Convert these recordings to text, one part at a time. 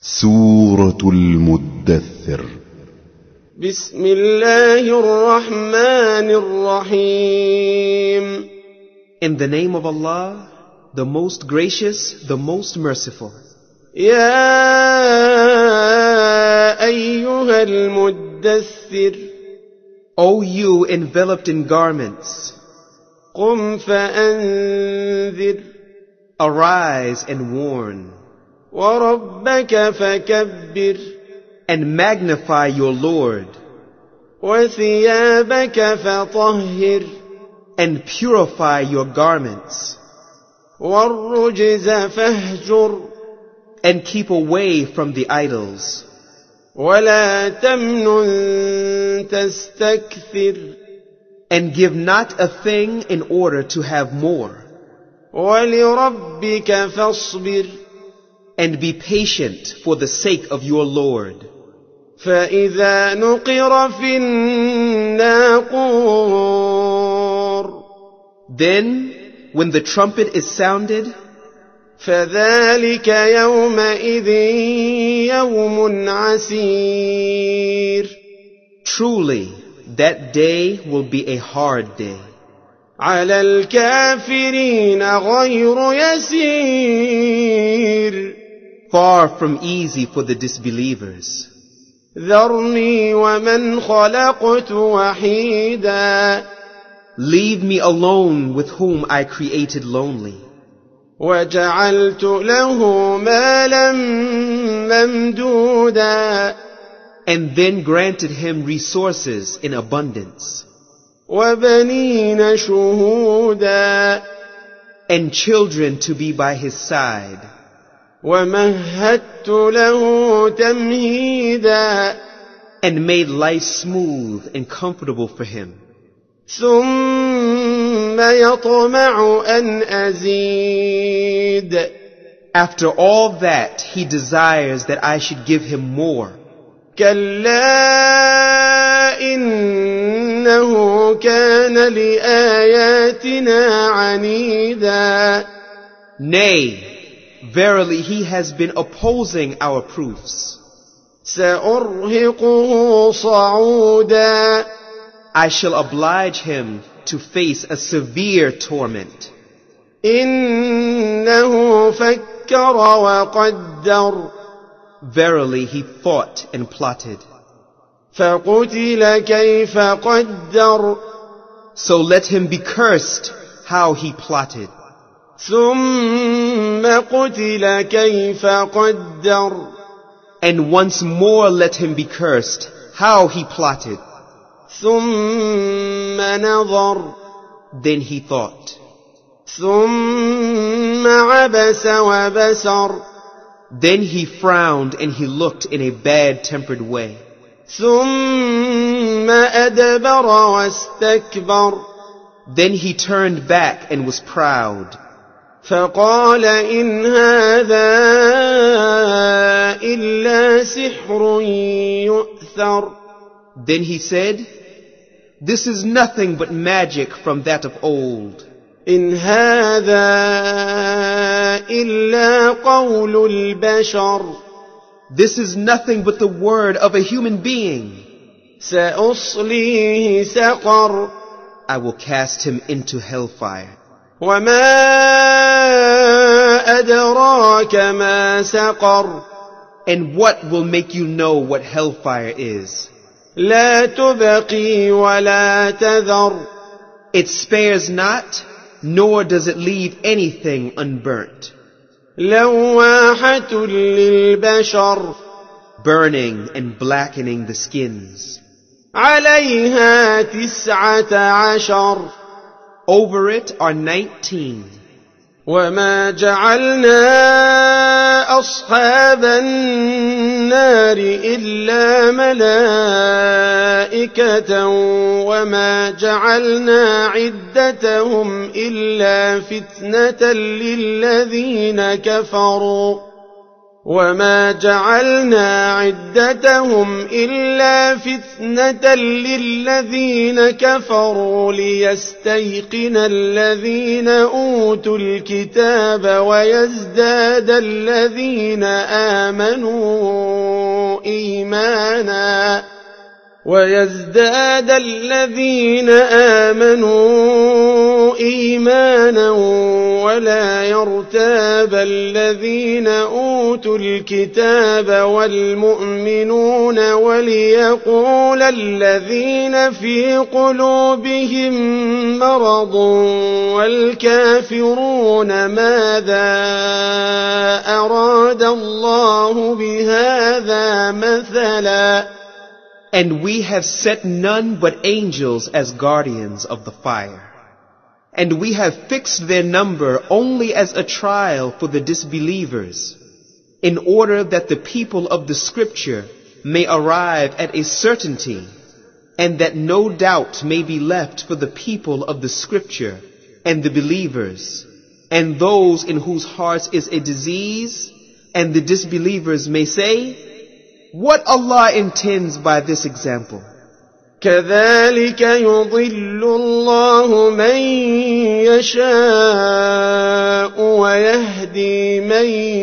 سورة المدثر. بسم الله الرحمن الرحيم. In the name of Allah, the most gracious, the most merciful. يا أيها المدثر. O you enveloped in garments, قم فأنذر. arise and warn, وربك فكبر. and magnify your Lord, وثيابك فطهر. and purify your garments, والرجز فاهجر. and keep away from the idols, ولا تمنن تستكثر. and give not a thing in order to have more, ولربك فاصبر. and be patient for the sake of your Lord. فإذا نقر في الناقور. Then, when the trumpet is sounded, فذلك يومئذ يوم عسير. truly that day will be a hard day. على الكافرين غير يسير. Far from easy for the disbelievers. ذرني ومن خلقت وحيدا. Leave me alone with whom I created lonely, وجعلت له مالا ممدودا. and then granted him resources in abundance, وبنين شهودا. and children to be by his side, ومهدت له تمهيدا. and made life smooth and comfortable for him. ثم يطمع أن أزيد. After all that, he desires that I should give him more. كلا إنه كان لآياتنا عنيدا. Nay, verily he has been opposing our proofs. سأرهقه صعودا. I shall oblige him to face a severe torment. إنه فكر وقدر. Verily he thought and plotted. فقتل كيف قدر. So let him be cursed how he plotted. ثم قتل كيف قدر. And once more let him be cursed how he plotted. ثم نظر. Then he thought. ثم عبس وبسر. Then he frowned and he looked in a bad-tempered way. ثم أدبر واستكبر. Then he turned back and was proud. فقال إن هذا إلا سحر يؤثر. Then he said, this is nothing but magic from that of old. إن هذا إلا قول البشر. This is nothing but the word of a human being. سأصليه سقر. I will cast him into hellfire. وما أدراك ما سقر. And what will make you know what hellfire is? لا تبقي ولا تذر. It spares not, nor does it leave anything unburnt. لواحة للبشر. Burning and blackening the skins. عليها 19. Over it are 19. وما جعلنا أصحاب النار إلا ملائكة وما جعلنا عدتهم إلا فتنة للذين كفروا وما جعلنا عدتهم إلا فتنة للذين كفروا ليستيقن الذين أوتوا الكتاب ويزداد الذين آمنوا إيمانا ولا يرتاب الذين أوتوا الكتاب والمؤمنون وليقول الذين في قلوبهم مرض والكافرون ماذا أراد الله بهذا مثلا. And we have set none but angels as guardians of the fire. And we have fixed their number only as a trial for the disbelievers, in order that the people of the scripture may arrive at a certainty, and that no doubt may be left for the people of the scripture and the believers, and those in whose hearts is a disease, and the disbelievers may say, what Allah intends by this example. كذلك يضل الله من يشاء ويهدي من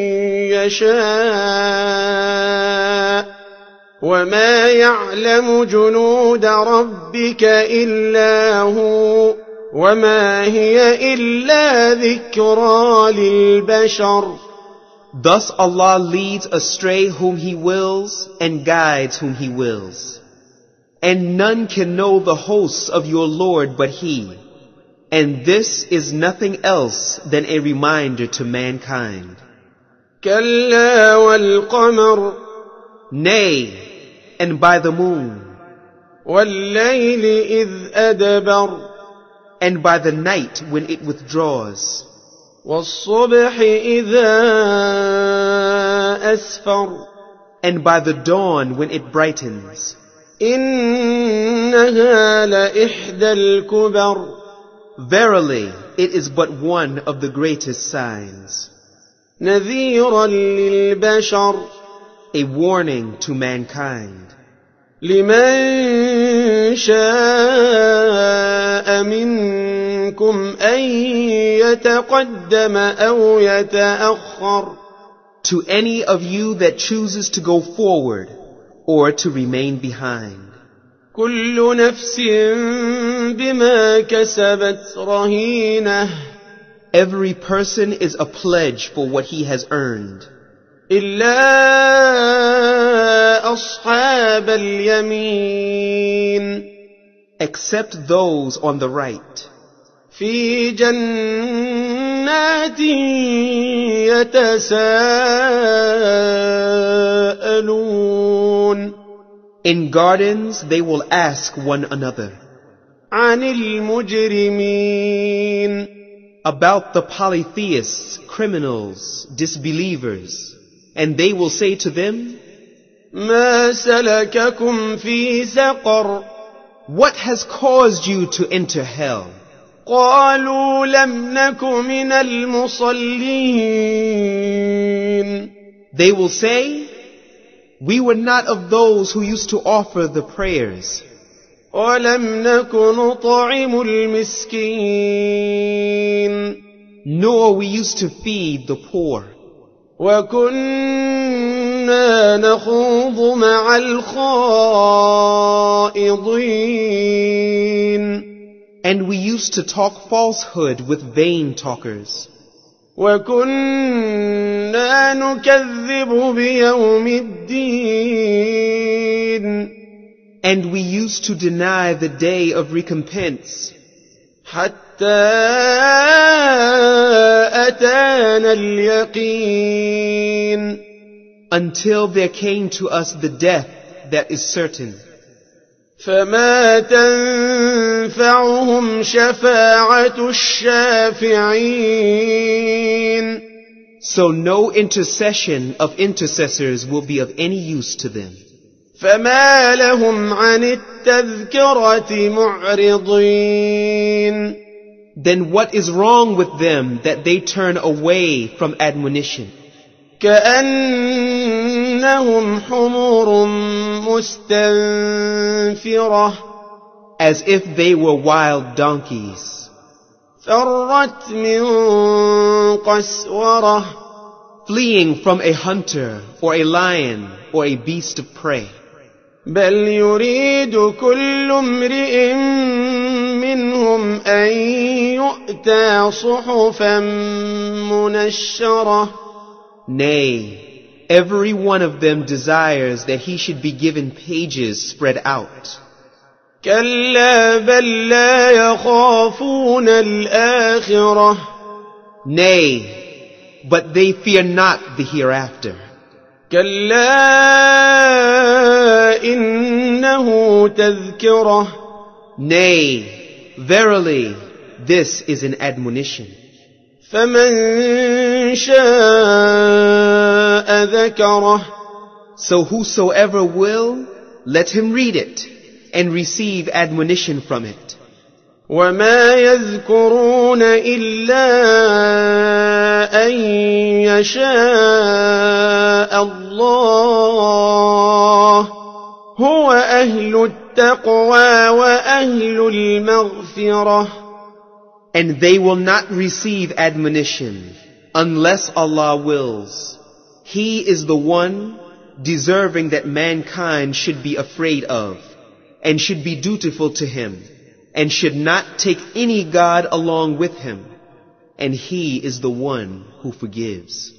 يشاء وما يعلم جنود ربك إلا هو وما هي إلا ذكرى للبشر. Thus Allah leads astray whom He wills and guides whom He wills. And none can know the hosts of your Lord but He. And this is nothing else than a reminder to mankind. كلا والقمر. Nay, and by the moon. والليل إذ أدبر. And by the night when it withdraws. والصبح إذا أسفر. And by the dawn when it brightens. إنها لإحدى الكبر. Verily, it is but one of the greatest signs. نذيرا للبشر. A warning to mankind. لمن شاء منكم أن يتقدم أو يتأخر. To any of you that chooses to go forward or to remain behind. كل نفس بما كسبت رهينة. Every person is a pledge for what he has earned. إلا أصحاب اليمين. Except those on the right. في جنات يتساءلون. In gardens they will ask one another. عن المجرمين. About the polytheists, criminals, disbelievers. And they will say to them, ما سلككم في سقر. What has caused you to enter hell? قالوا لم نك من المصلين. They will say, we were not of those who used to offer the prayers. ولم نك نطعم المسكين. Nor we used to feed the poor. وكنا نخوض مع الخائضين. And we used to talk falsehood with vain talkers. وكنا نكذب بيوم الدين. And we used to deny the day of recompense. حتى أتانا اليقين. Until there came to us the death that is certain. فما تنفعهم شفاعة الشافعين. So no intercession of intercessors will be of any use to them. فما لهم عن التذكرة معرضين. Then what is wrong with them that they turn away from admonition? كأنهم حمر مستنفرة as if they were wild donkeys, فرت من قسورة fleeing from a hunter or a lion or a beast of prey. بل يريد كل امرئ منهم أن يؤتى صحفا منشرة Nay, every one of them desires that he should be given pages spread out. كلا بل لا يخافون الآخرة Nay, but they fear not the hereafter. كلا إنه تذكرة Nay, verily, this is an admonition. فمن شاء ذكره So whosoever will, let him read it and receive admonition from it. وما يذكرون إلا أن يشاء الله هو أهل التقوى وأهل المغفرة. And they will not receive admonition unless Allah wills. He is the one deserving that mankind should be afraid of and should be dutiful to him and should not take any God along with him. And he is the one who forgives.